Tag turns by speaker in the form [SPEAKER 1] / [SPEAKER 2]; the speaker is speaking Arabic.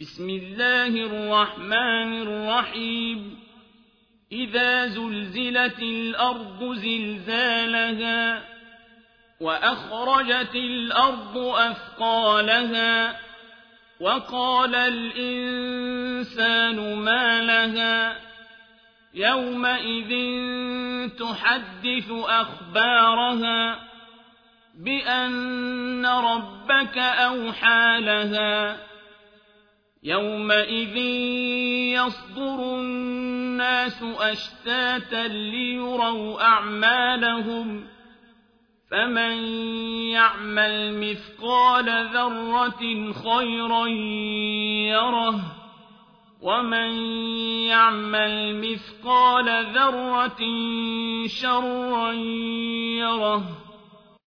[SPEAKER 1] بسم الله الرحمن الرحيم إذا زلزلت الأرض زلزالها وأخرجت الأرض أثقالها وقال الإنسان ما لها يومئذ تحدث أخبارها بأن ربك أوحى لها يومئذ يصدر الناس أشتاتا ليروا أعمالهم فمن يعمل مثقال ذرة خيرا يره ومن يعمل مثقال ذرة شرا يره